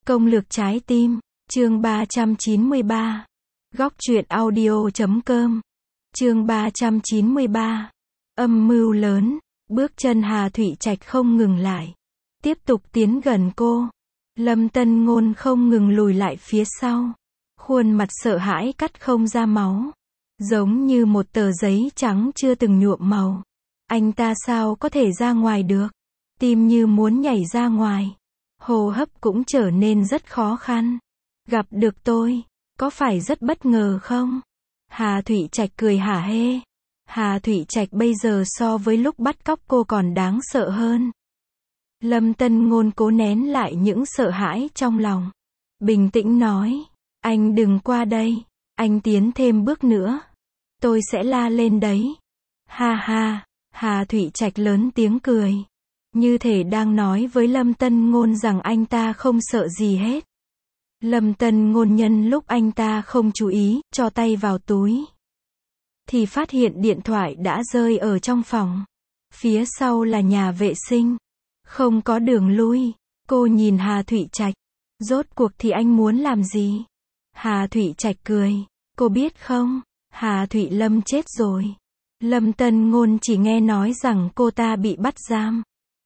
Công lược trái tim, chương 393. Góc truyện audio.com. Chương 393. Âm mưu lớn, bước chân Hà Thụy Trạch không ngừng lại. Tiếp tục tiến gần cô. Lâm Tân Ngôn không ngừng lùi lại phía sau. Khuôn mặt sợ hãi cắt không ra máu. Giống như một tờ giấy trắng chưa từng nhuộm màu. Anh ta sao có thể ra ngoài được? Tim như muốn nhảy ra ngoài. Hô hấp cũng trở nên rất khó khăn. Gặp được tôi, có phải rất bất ngờ không? Hà Thụy Trạch cười hả hê. Hà Thụy Trạch bây giờ so với lúc bắt cóc cô còn đáng sợ hơn. Lâm Tân Ngôn cố nén lại những sợ hãi trong lòng. Bình tĩnh nói, anh đừng qua đây. Anh tiến thêm bước nữa, tôi sẽ la lên đấy. Ha ha, Hà Thụy Trạch lớn tiếng cười. Như thể đang nói với Lâm Tân Ngôn rằng anh ta không sợ gì hết. Lâm Tân Ngôn nhân lúc anh ta không chú ý, cho tay vào túi. Thì phát hiện điện thoại đã rơi ở trong phòng. Phía sau là nhà vệ sinh. Không có đường lui. Cô nhìn Hà Thụy Trạch. Rốt cuộc thì anh muốn làm gì? Hà Thụy Trạch cười. Cô biết không? Hà Thụy Lâm chết rồi. Lâm Tân Ngôn chỉ nghe nói rằng cô ta bị bắt giam.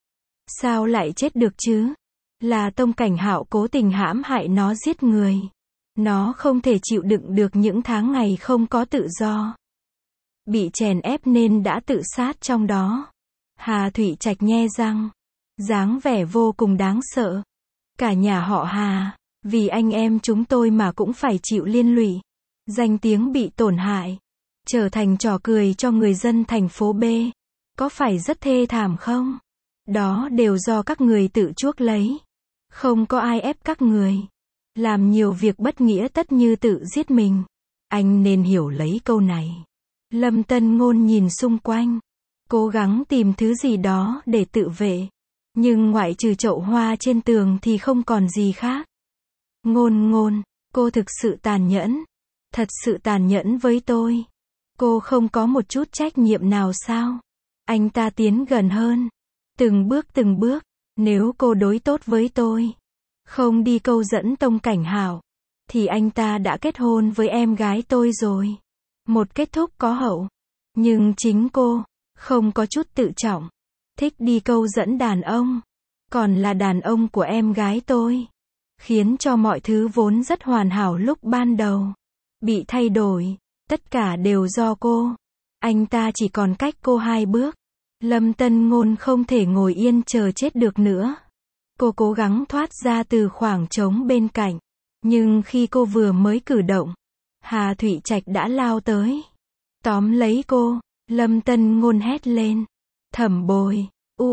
Sao lại chết được chứ? Là Tông Cảnh Hạo cố tình hãm hại nó giết người. Nó không thể chịu đựng được những tháng ngày không có tự do. Bị chèn ép nên đã tự sát trong đó. Hà Thụy Trạch nhe răng. Dáng vẻ vô cùng đáng sợ. Cả nhà họ Hà, vì anh em chúng tôi mà cũng phải chịu liên lụy. Danh tiếng bị tổn hại. Trở thành trò cười cho người dân thành phố B. Có phải rất thê thảm không? Đó đều do các người tự chuốc lấy. Không có ai ép các người. Làm nhiều việc bất nghĩa tất như tự giết mình. Anh nên hiểu lấy câu này. Lâm Tân Ngôn nhìn xung quanh. Cố gắng tìm thứ gì đó để tự vệ. Nhưng ngoại trừ chậu hoa trên tường thì không còn gì khác. Ngôn, cô thực sự tàn nhẫn. Thật sự tàn nhẫn với tôi. Cô không có một chút trách nhiệm nào sao? Anh ta tiến gần hơn. Từng bước, nếu cô đối tốt với tôi, không đi câu dẫn Tông Cảnh Hạo, thì anh ta đã kết hôn với em gái tôi rồi. Một kết thúc có hậu. Nhưng chính cô, không có chút tự trọng, thích đi câu dẫn đàn ông, còn là đàn ông của em gái tôi. Khiến cho mọi thứ vốn rất hoàn hảo lúc ban đầu, bị thay đổi, tất cả đều do cô. Anh ta chỉ còn cách cô 2 bước. Lâm Tân Ngôn không thể ngồi yên chờ chết được nữa. Cô cố gắng thoát ra từ khoảng trống bên cạnh. Nhưng khi cô vừa mới cử động, Hà Thụy Trạch đã lao tới. Tóm lấy cô. Lâm Tân Ngôn hét lên. Thẩm Bồi,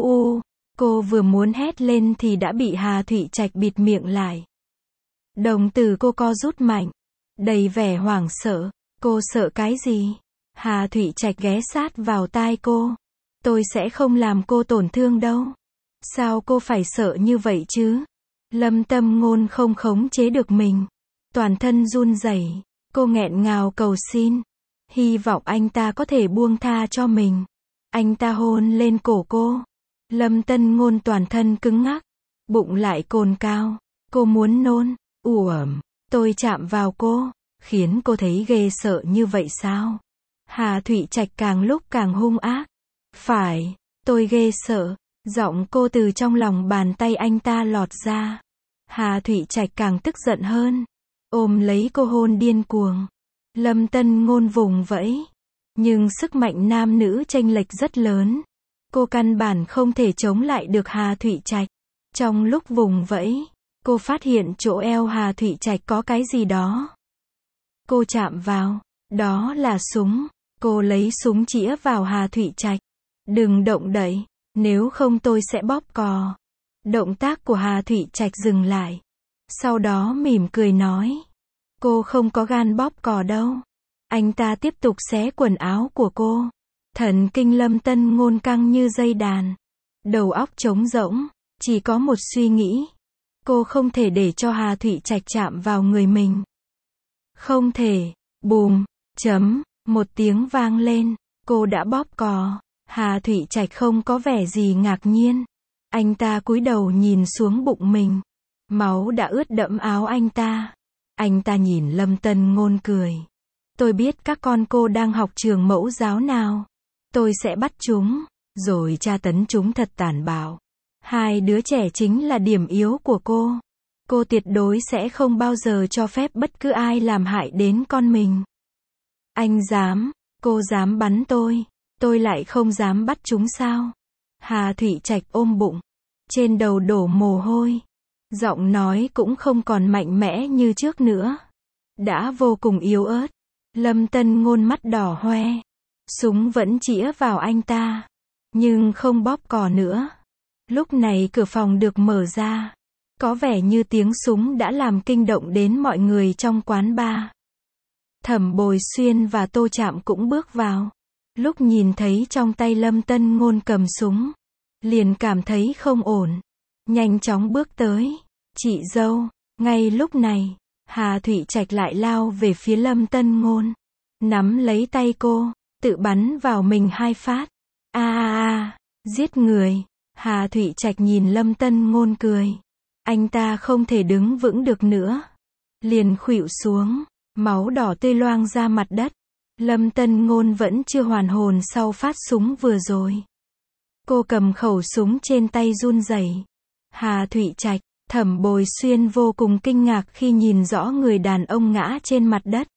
cô vừa muốn hét lên thì đã bị Hà Thụy Trạch bịt miệng lại. Đồng tử cô co rút mạnh, đầy vẻ hoảng sợ. Cô sợ cái gì? Hà Thụy Trạch ghé sát vào tai cô. Tôi sẽ không làm cô tổn thương đâu. Sao cô phải sợ như vậy chứ? Lâm Tân Ngôn không khống chế được mình. Toàn thân run rẩy. Cô nghẹn ngào cầu xin. Hy vọng anh ta có thể buông tha cho mình. Anh ta hôn lên cổ cô. Lâm Tân Ngôn toàn thân cứng ngắc. Bụng lại cồn cao. Cô muốn nôn. Tôi chạm vào cô. Khiến cô thấy ghê sợ như vậy sao? Hà Thụy Trạch càng lúc càng hung ác. Phải, tôi ghê sợ. Giọng cô từ trong lòng bàn tay anh ta lọt ra. Hà Thụy Trạch càng tức giận hơn. Ôm lấy cô hôn điên cuồng. Lâm Tân Ngôn vùng vẫy. Nhưng sức mạnh nam nữ chênh lệch rất lớn. Cô căn bản không thể chống lại được Hà Thụy Trạch. Trong lúc vùng vẫy, cô phát hiện chỗ eo Hà Thụy Trạch có cái gì đó. Cô chạm vào. Đó là súng. Cô lấy súng chĩa vào Hà Thụy Trạch. Đừng động đậy, nếu không tôi sẽ bóp cò. Động tác của Hà Thụy Trạch dừng lại. Sau đó mỉm cười nói. Cô không có gan bóp cò đâu. Anh ta tiếp tục xé quần áo của cô. Thần kinh Lâm Tân Ngôn căng như dây đàn. Đầu óc trống rỗng, chỉ có một suy nghĩ. Cô không thể để cho Hà Thụy Trạch chạm vào người mình. Không thể. Bùm, một tiếng vang lên. Cô đã bóp cò. Hà Thụy Trạch không có vẻ gì ngạc nhiên. Anh ta cúi đầu nhìn xuống bụng mình. Máu đã ướt đẫm áo anh ta. Anh ta nhìn Lâm Tân Ngôn cười. Tôi biết các con cô đang học trường mẫu giáo nào. Tôi sẽ bắt chúng, rồi tra tấn chúng thật tàn bạo. Hai đứa trẻ chính là điểm yếu của cô. Cô tuyệt đối sẽ không bao giờ cho phép bất cứ ai làm hại đến con mình. Anh dám, cô dám bắn tôi lại không dám bắt chúng sao? Hà Thụy Trạch ôm bụng, trên đầu đổ mồ hôi. Giọng nói cũng không còn mạnh mẽ như trước nữa. Đã vô cùng yếu ớt. Lâm Tân Ngôn mắt đỏ hoe. Súng vẫn chĩa vào anh ta, nhưng không bóp cò nữa. Lúc này cửa phòng được mở ra. Có vẻ như tiếng súng đã làm kinh động đến mọi người trong quán bar. Thẩm Bồi Xuyên và Tô Trạm cũng bước vào. Lúc nhìn thấy trong tay Lâm Tân Ngôn cầm súng, liền cảm thấy không ổn. Nhanh chóng bước tới. Chị dâu. Ngay lúc này, Hà Thụy Trạch lại lao về phía Lâm Tân Ngôn. Nắm lấy tay cô, tự bắn vào mình 2 phát. Giết người. Hà Thụy Trạch nhìn Lâm Tân Ngôn cười. Anh ta không thể đứng vững được nữa. Liền khuỵu xuống, máu đỏ tươi loang ra mặt đất. Lâm Tân Ngôn vẫn chưa hoàn hồn sau phát súng vừa rồi. Cô cầm khẩu súng trên tay run rẩy. Hà Thụy Trạch, Thẩm Bồi Xuyên vô cùng kinh ngạc khi nhìn rõ người đàn ông ngã trên mặt đất.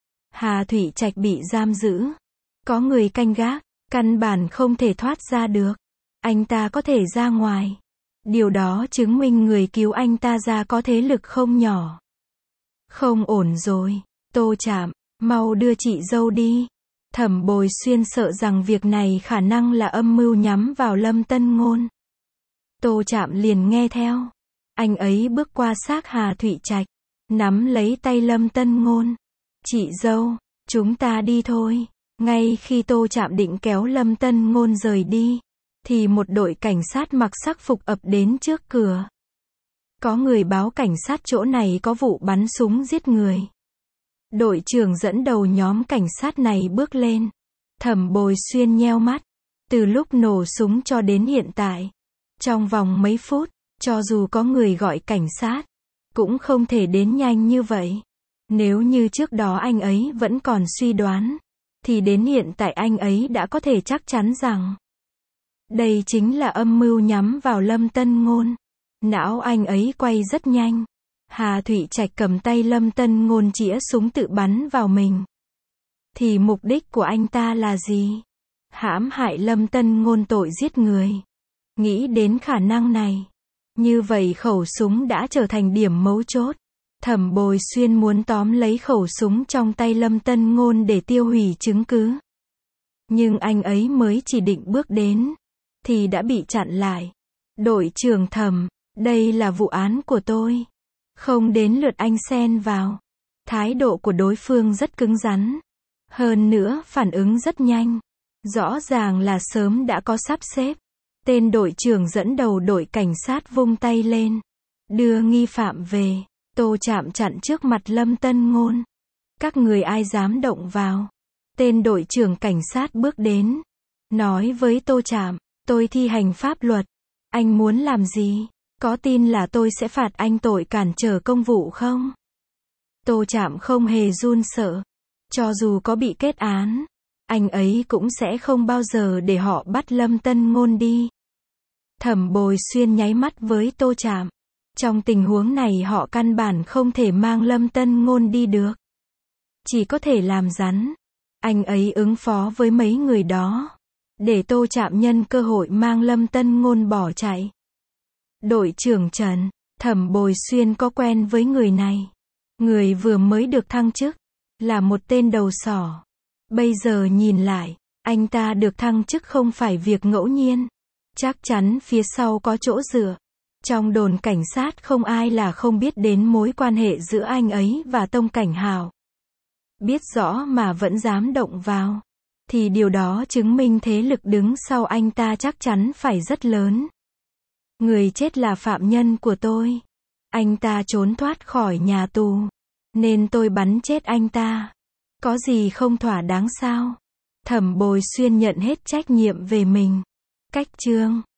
Hà Thụy Trạch bị giam giữ. Có người canh gác, căn bản không thể thoát ra được. Anh ta có thể ra ngoài. Điều đó chứng minh người cứu anh ta ra có thế lực không nhỏ. Không ổn rồi. Tô Trạm, mau đưa chị dâu đi. Thẩm Bồi Xuyên sợ rằng việc này khả năng là âm mưu nhắm vào Lâm Tân Ngôn. Tô Trạm liền nghe theo. Anh ấy bước qua xác Hà Thụy Trạch, nắm lấy tay Lâm Tân Ngôn. Chị dâu, chúng ta đi thôi. Ngay khi Tô Trạm định kéo Lâm Tân Ngôn rời đi, thì một đội cảnh sát mặc sắc phục ập đến trước cửa. Có người báo cảnh sát chỗ này có vụ bắn súng giết người. Đội trưởng dẫn đầu nhóm cảnh sát này bước lên. Thẩm Bồi Xuyên nheo mắt. Từ lúc nổ súng cho đến hiện tại, trong vòng mấy phút, cho dù có người gọi cảnh sát, cũng không thể đến nhanh như vậy. Nếu như trước đó anh ấy vẫn còn suy đoán, thì đến hiện tại anh ấy đã có thể chắc chắn rằng đây chính là âm mưu nhắm vào Lâm Tân Ngôn. Não anh ấy quay rất nhanh. Hà Thụy Trạch cầm tay Lâm Tân Ngôn chĩa súng tự bắn vào mình. Thì mục đích của anh ta là gì? Hãm hại Lâm Tân Ngôn tội giết người. Nghĩ đến khả năng này, như vậy khẩu súng đã trở thành điểm mấu chốt. Thẩm Bồi Xuyên muốn tóm lấy khẩu súng trong tay Lâm Tân Ngôn để tiêu hủy chứng cứ. Nhưng anh ấy mới chỉ định bước đến, thì đã bị chặn lại. Đội trưởng Thẩm, đây là vụ án của tôi. Không đến lượt anh xen vào. Thái độ của đối phương rất cứng rắn. Hơn nữa phản ứng rất nhanh. Rõ ràng là sớm đã có sắp xếp. Tên đội trưởng dẫn đầu đội cảnh sát vung tay lên. Đưa nghi phạm về. Tô Trạm chặn trước mặt Lâm Tân Ngôn. Các người ai dám động vào. Tên đội trưởng cảnh sát bước đến. Nói với Tô Trạm, tôi thi hành pháp luật. Anh muốn làm gì? Có tin là tôi sẽ phạt anh tội cản trở công vụ không? Tô Trạm không hề run sợ. Cho dù có bị kết án, anh ấy cũng sẽ không bao giờ để họ bắt Lâm Tân Ngôn đi. Thẩm Bồi Xuyên nháy mắt với Tô Trạm. Trong tình huống này họ căn bản không thể mang Lâm Tân Ngôn đi được. Chỉ có thể làm rắn. Anh ấy ứng phó với mấy người đó. Để Tô Trạm nhân cơ hội mang Lâm Tân Ngôn bỏ chạy. Đội trưởng Trần, Thẩm Bồi Xuyên có quen với người này. Người vừa mới được thăng chức, là một tên đầu sỏ. Bây giờ nhìn lại, anh ta được thăng chức không phải việc ngẫu nhiên. Chắc chắn phía sau có chỗ dựa. Trong đồn cảnh sát không ai là không biết đến mối quan hệ giữa anh ấy và Tông Cảnh Hào. Biết rõ mà vẫn dám động vào, thì điều đó chứng minh thế lực đứng sau anh ta chắc chắn phải rất lớn. Người chết là phạm nhân của tôi. Anh ta trốn thoát khỏi nhà tù, nên tôi bắn chết anh ta. Có gì không thỏa đáng sao? Thẩm Bồi Xuyên nhận hết trách nhiệm về mình. Cách chương